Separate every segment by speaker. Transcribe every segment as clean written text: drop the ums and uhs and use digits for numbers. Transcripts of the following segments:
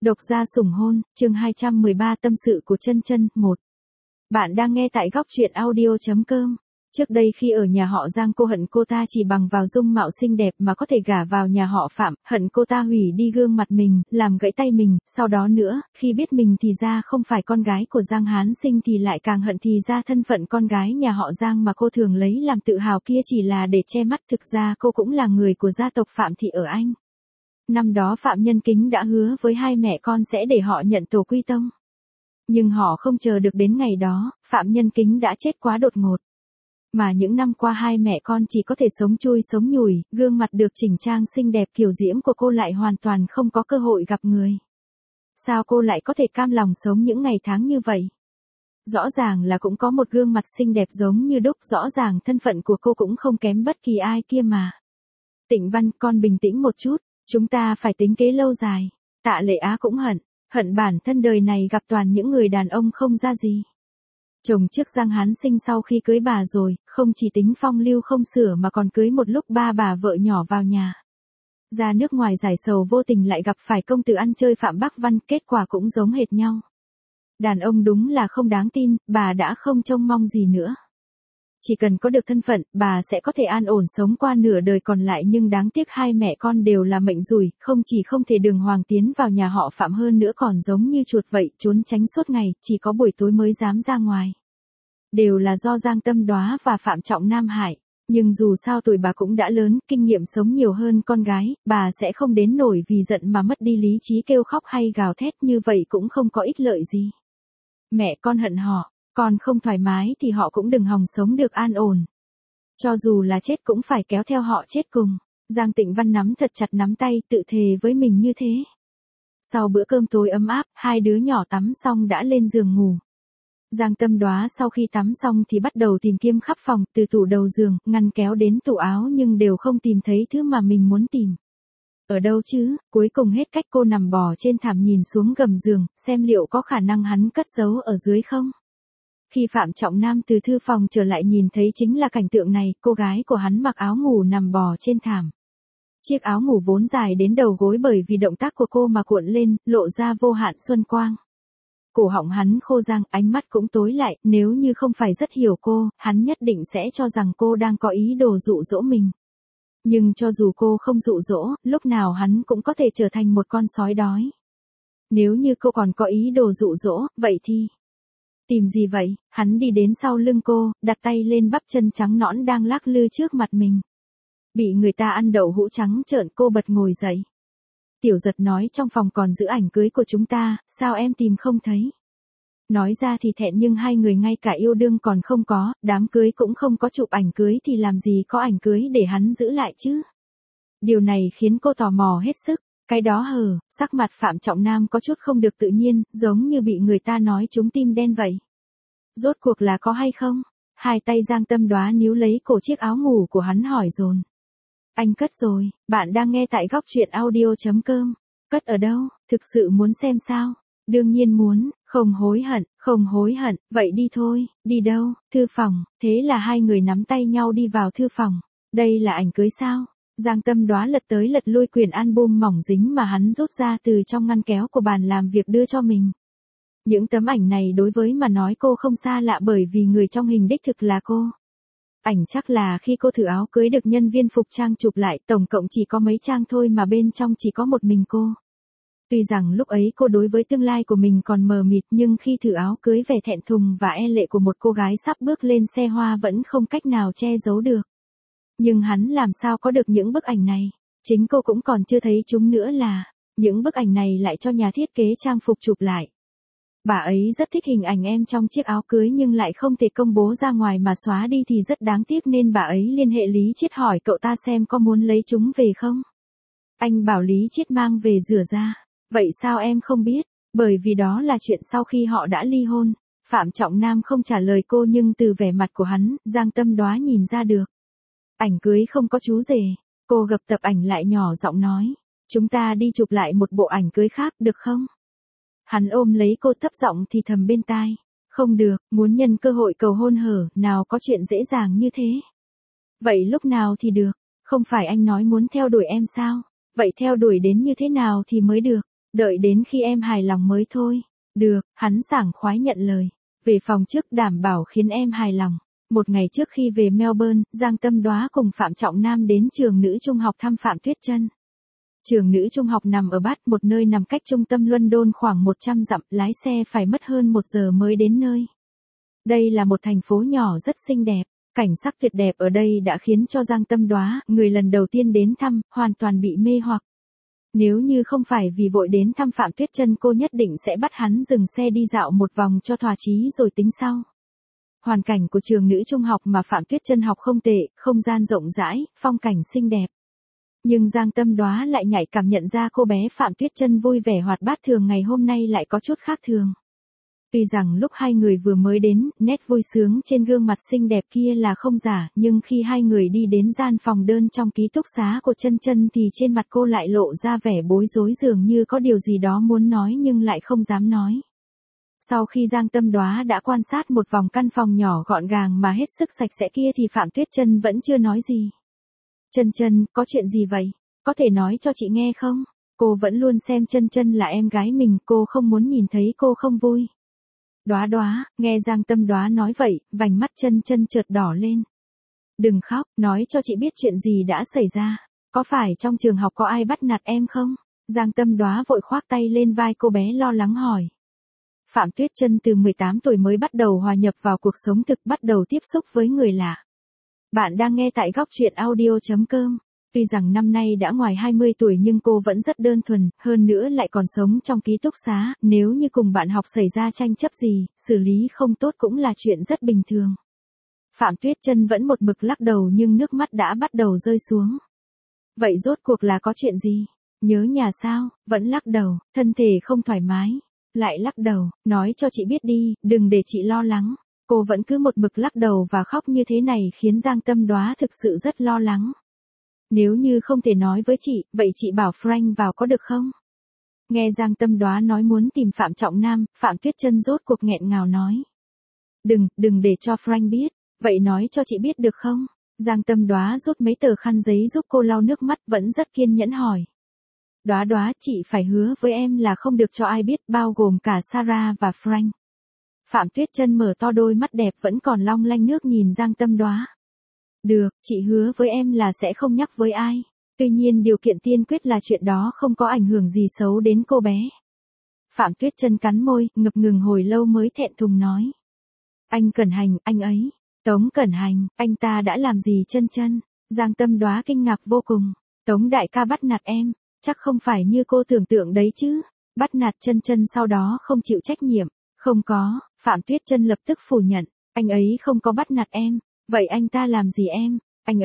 Speaker 1: Độc gia sủng hôn, chương 213 tâm sự của chân chân, 1. Bạn đang nghe tại góc truyện audio.com. Trước đây khi ở nhà họ Giang cô hận cô ta chỉ bằng vào dung mạo xinh đẹp mà có thể gả vào nhà họ Phạm, hận cô ta hủy đi gương mặt mình, làm gãy tay mình, sau đó nữa, khi biết mình thì ra không phải con gái của Giang Hán Sinh thì lại càng hận thì ra thân phận con gái nhà họ Giang mà cô thường lấy làm tự hào kia chỉ là để che mắt, thực ra cô cũng là người của gia tộc Phạm Thị ở Anh. Năm đó Phạm Nhân Kính đã hứa với hai mẹ con sẽ để họ nhận tổ quy tông. Nhưng họ không chờ được đến ngày đó, Phạm Nhân Kính đã chết quá đột ngột. Mà những năm qua hai mẹ con chỉ có thể sống chui sống nhủi, gương mặt được chỉnh trang xinh đẹp kiểu diễm của cô lại hoàn toàn không có cơ hội gặp người. Sao cô lại có thể cam lòng sống những ngày tháng như vậy? Rõ ràng là cũng có một gương mặt xinh đẹp giống như đúc, rõ ràng thân phận của cô cũng không kém bất kỳ ai kia mà. Tịnh Văn, con bình tĩnh một chút. Chúng ta phải tính kế lâu dài. Tạ Lệ Á cũng hận bản thân đời này gặp toàn những người đàn ông không ra gì. Chồng trước Giang Hán Sinh sau khi cưới bà rồi, không chỉ tính phong lưu không sửa mà còn cưới một lúc ba bà vợ nhỏ vào nhà. Ra nước ngoài giải sầu vô tình lại gặp phải công tử ăn chơi Phạm Bắc Văn, kết quả cũng giống hệt nhau. Đàn ông đúng là không đáng tin, bà đã không trông mong gì nữa. Chỉ cần có được thân phận, bà sẽ có thể an ổn sống qua nửa đời còn lại, nhưng đáng tiếc hai mẹ con đều là mệnh rủi, không chỉ không thể đường hoàng tiến vào nhà họ Phạm hơn nữa còn giống như chuột vậy, trốn tránh suốt ngày, chỉ có buổi tối mới dám ra ngoài. Đều là do Giang Tâm Đoá và Phạm Trọng Nam hại, nhưng dù sao tuổi bà cũng đã lớn, kinh nghiệm sống nhiều hơn con gái, bà sẽ không đến nổi vì giận mà mất đi lý trí kêu khóc hay gào thét, như vậy cũng không có ích lợi gì. Mẹ con hận họ. Còn không thoải mái thì họ cũng đừng hòng sống được an ổn. Cho dù là chết cũng phải kéo theo họ chết cùng. Giang Tịnh Văn nắm thật chặt nắm tay, tự thề với mình như thế. Sau bữa cơm tối ấm áp, hai đứa nhỏ tắm xong đã lên giường ngủ. Giang Tâm Đoá sau khi tắm xong thì bắt đầu tìm kiếm khắp phòng, từ tủ đầu giường, ngăn kéo đến tủ áo nhưng đều không tìm thấy thứ mà mình muốn tìm. Ở đâu chứ? Cuối cùng hết cách cô nằm bò trên thảm nhìn xuống gầm giường, xem liệu có khả năng hắn cất giấu ở dưới không. Khi Phạm Trọng Nam từ thư phòng trở lại nhìn thấy chính là cảnh tượng này, cô gái của hắn mặc áo ngủ nằm bò trên thảm. Chiếc áo ngủ vốn dài đến đầu gối bởi vì động tác của cô mà cuộn lên, lộ ra vô hạn xuân quang. Cổ họng hắn khô rang, ánh mắt cũng tối lại, nếu như không phải rất hiểu cô, hắn nhất định sẽ cho rằng cô đang có ý đồ dụ dỗ mình. Nhưng cho dù cô không dụ dỗ, lúc nào hắn cũng có thể trở thành một con sói đói. Nếu như cô còn có ý đồ dụ dỗ, vậy thì... Tìm gì vậy? Hắn đi đến sau lưng cô, đặt tay lên bắp chân trắng nõn đang lắc lư trước mặt mình. Bị người ta ăn đậu hũ trắng trợn, cô bật ngồi dậy. Tiểu Giật nói trong phòng còn giữ ảnh cưới của chúng ta, sao em tìm không thấy? Nói ra thì thẹn nhưng hai người ngay cả yêu đương còn không có, đám cưới cũng không có chụp ảnh cưới thì làm gì có ảnh cưới để hắn giữ lại chứ? Điều này khiến cô tò mò hết sức. Cái đó sắc mặt Phạm Trọng Nam có chút không được tự nhiên, giống như bị người ta nói trúng tim đen vậy. Rốt cuộc là có hay không? Hai tay Giang Tâm Đoá níu lấy cổ chiếc áo ngủ của hắn hỏi dồn. Anh cất rồi, bạn đang nghe tại góc truyện audio.com. Cất ở đâu, thực sự muốn xem sao? Đương nhiên muốn, không hối hận, vậy đi thôi, đi đâu? Thư phòng, thế là hai người nắm tay nhau đi vào thư phòng. Đây là ảnh cưới sao? Giang Tâm Đoá lật tới lật lui quyển album mỏng dính mà hắn rút ra từ trong ngăn kéo của bàn làm việc đưa cho mình. Những tấm ảnh này đối với mà nói cô không xa lạ bởi vì người trong hình đích thực là cô. Ảnh chắc là khi cô thử áo cưới được nhân viên phục trang chụp lại, tổng cộng chỉ có mấy trang thôi mà bên trong chỉ có một mình cô. Tuy rằng lúc ấy cô đối với tương lai của mình còn mờ mịt nhưng khi thử áo cưới vẻ thẹn thùng và e lệ của một cô gái sắp bước lên xe hoa vẫn không cách nào che giấu được. Nhưng hắn làm sao có được những bức ảnh này? Chính cô cũng còn chưa thấy chúng nữa là, những bức ảnh này lại cho nhà thiết kế trang phục chụp lại. Bà ấy rất thích hình ảnh em trong chiếc áo cưới nhưng lại không thể công bố ra ngoài mà xóa đi thì rất đáng tiếc nên bà ấy liên hệ Lý Chiết hỏi cậu ta xem có muốn lấy chúng về không. Anh bảo Lý Chiết mang về rửa ra. Vậy sao em không biết? Bởi vì đó là chuyện sau khi họ đã ly hôn. Phạm Trọng Nam không trả lời cô nhưng từ vẻ mặt của hắn, Giang Tâm Đoá nhìn ra được. Ảnh cưới không có chú rể. Cô gập tập ảnh lại nhỏ giọng nói. Chúng ta đi chụp lại một bộ ảnh cưới khác được không? Hắn ôm lấy cô thấp giọng thì thầm bên tai. Không được, muốn nhân cơ hội cầu hôn nào có chuyện dễ dàng như thế. Vậy lúc nào thì được? Không phải anh nói muốn theo đuổi em sao? Vậy theo đuổi đến như thế nào thì mới được? Đợi đến khi em hài lòng mới thôi. Được, hắn sảng khoái nhận lời. Về phòng trước đảm bảo khiến em hài lòng. Một ngày trước khi về Melbourne, Giang Tâm Đoá cùng Phạm Trọng Nam đến trường nữ trung học thăm Phạm Tuyết Chân. Trường nữ trung học nằm ở Bath, một nơi nằm cách trung tâm London khoảng 100 dặm, lái xe phải mất hơn 1 giờ mới đến nơi. Đây là một thành phố nhỏ rất xinh đẹp. Cảnh sắc tuyệt đẹp ở đây đã khiến cho Giang Tâm Đoá, người lần đầu tiên đến thăm, hoàn toàn bị mê hoặc. Nếu như không phải vì vội đến thăm Phạm Tuyết Chân, cô nhất định sẽ bắt hắn dừng xe đi dạo một vòng cho thỏa chí rồi tính sau. Hoàn cảnh của trường nữ trung học mà Phạm Tuyết Chân học không tệ, không gian rộng rãi, phong cảnh xinh đẹp. Nhưng Giang Tâm Đoá lại nhạy cảm nhận ra cô bé Phạm Tuyết Chân vui vẻ hoạt bát thường ngày hôm nay lại có chút khác thường. Tuy rằng lúc hai người vừa mới đến, nét vui sướng trên gương mặt xinh đẹp kia là không giả, nhưng khi hai người đi đến gian phòng đơn trong ký túc xá của Chân Chân thì trên mặt cô lại lộ ra vẻ bối rối, dường như có điều gì đó muốn nói nhưng lại không dám nói. Sau khi Giang Tâm Đoá đã quan sát một vòng căn phòng nhỏ gọn gàng mà hết sức sạch sẽ kia thì Phạm Tuyết Chân vẫn chưa nói gì. Chân Chân, có chuyện gì vậy? Có thể nói cho chị nghe không? Cô vẫn luôn xem Chân Chân là em gái mình, cô không muốn nhìn thấy cô không vui. Đoá Đoá, nghe Giang Tâm Đoá nói vậy, vành mắt Chân Chân chợt đỏ lên. Đừng khóc, nói cho chị biết chuyện gì đã xảy ra. Có phải trong trường học có ai bắt nạt em không? Giang Tâm Đoá vội khoác tay lên vai cô bé lo lắng hỏi. Phạm Tuyết Chân từ 18 tuổi mới bắt đầu hòa nhập vào cuộc sống thực, bắt đầu tiếp xúc với người lạ. Bạn đang nghe tại góc truyện audio.com. Tuy rằng năm nay đã ngoài 20 tuổi nhưng cô vẫn rất đơn thuần, hơn nữa lại còn sống trong ký túc xá, nếu như cùng bạn học xảy ra tranh chấp gì, xử lý không tốt cũng là chuyện rất bình thường. Phạm Tuyết Chân vẫn một mực lắc đầu nhưng nước mắt đã bắt đầu rơi xuống. Vậy rốt cuộc là có chuyện gì? Nhớ nhà sao? Vẫn lắc đầu, thân thể không thoải mái. Lại lắc đầu, nói cho chị biết đi, đừng để chị lo lắng. Cô vẫn cứ một mực lắc đầu và khóc như thế này khiến Giang Tâm Đoá thực sự rất lo lắng. Nếu như không thể nói với chị, vậy chị bảo Frank vào có được không? Nghe Giang Tâm Đoá nói muốn tìm Phạm Trọng Nam, Phạm Tuyết Chân rốt cuộc nghẹn ngào nói. Đừng để cho Frank biết, vậy nói cho chị biết được không? Giang Tâm Đoá rút mấy tờ khăn giấy giúp cô lau nước mắt, vẫn rất kiên nhẫn hỏi. Đoá Đoá, chị phải hứa với em là không được cho ai biết, bao gồm cả Sarah và Frank. Phạm Tuyết Chân mở to đôi mắt đẹp vẫn còn long lanh nước nhìn Giang Tâm Đoá. Được, chị hứa với em là sẽ không nhắc với ai. Tuy nhiên điều kiện tiên quyết là chuyện đó không có ảnh hưởng gì xấu đến cô bé. Phạm Tuyết Chân cắn môi, ngập ngừng hồi lâu mới thẹn thùng nói. Anh Cẩn Hành, anh ấy. Tống Cẩn Hành, anh ta đã làm gì Chân Chân? Giang Tâm Đoá kinh ngạc vô cùng. Tống đại ca bắt nạt em, chắc không phải như cô tưởng tượng đấy chứ. Bắt nạt Chân Chân sau đó không chịu trách nhiệm. Không có, Phạm Tuyết Chân lập tức phủ nhận. Anh ấy không có bắt nạt em. Vậy anh ta làm gì em?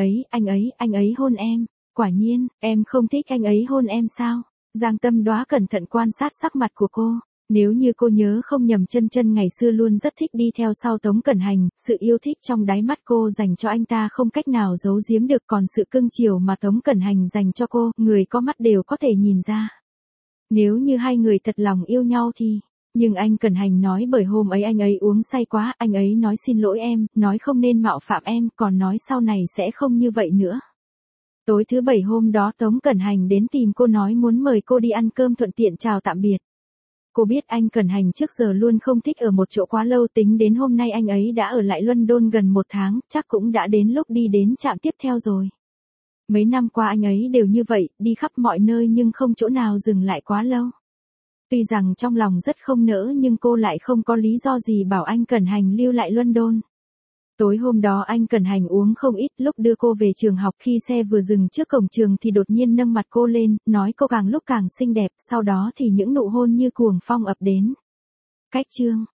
Speaker 1: Anh ấy hôn em. Quả nhiên, em không thích anh ấy hôn em sao? Giang Tâm Đoá cẩn thận quan sát sắc mặt của cô. Nếu như cô nhớ không nhầm, Chân Chân ngày xưa luôn rất thích đi theo sau Tống Cẩn Hành, sự yêu thích trong đáy mắt cô dành cho anh ta không cách nào giấu giếm được, còn sự cưng chiều mà Tống Cẩn Hành dành cho cô, người có mắt đều có thể nhìn ra. Nếu như hai người thật lòng yêu nhau thì... Nhưng anh Cẩn Hành nói bởi hôm ấy anh ấy uống say quá, anh ấy nói xin lỗi em, nói không nên mạo phạm em, còn nói sau này sẽ không như vậy nữa. Tối thứ Bảy hôm đó Tống Cẩn Hành đến tìm cô nói muốn mời cô đi ăn cơm thuận tiện chào tạm biệt. Cô biết anh Cẩn Hành trước giờ luôn không thích ở một chỗ quá lâu, tính đến hôm nay anh ấy đã ở lại London gần 1 tháng, chắc cũng đã đến lúc đi đến trạm tiếp theo rồi. Mấy năm qua anh ấy đều như vậy, đi khắp mọi nơi nhưng không chỗ nào dừng lại quá lâu. Tuy rằng trong lòng rất không nỡ nhưng cô lại không có lý do gì bảo anh Cẩn Hành lưu lại London. Tối hôm đó anh Cẩn Hành uống không ít, lúc đưa cô về trường học khi xe vừa dừng trước cổng trường thì đột nhiên nâng mặt cô lên, nói cô càng lúc càng xinh đẹp, sau đó thì những nụ hôn như cuồng phong ập đến. Cách chương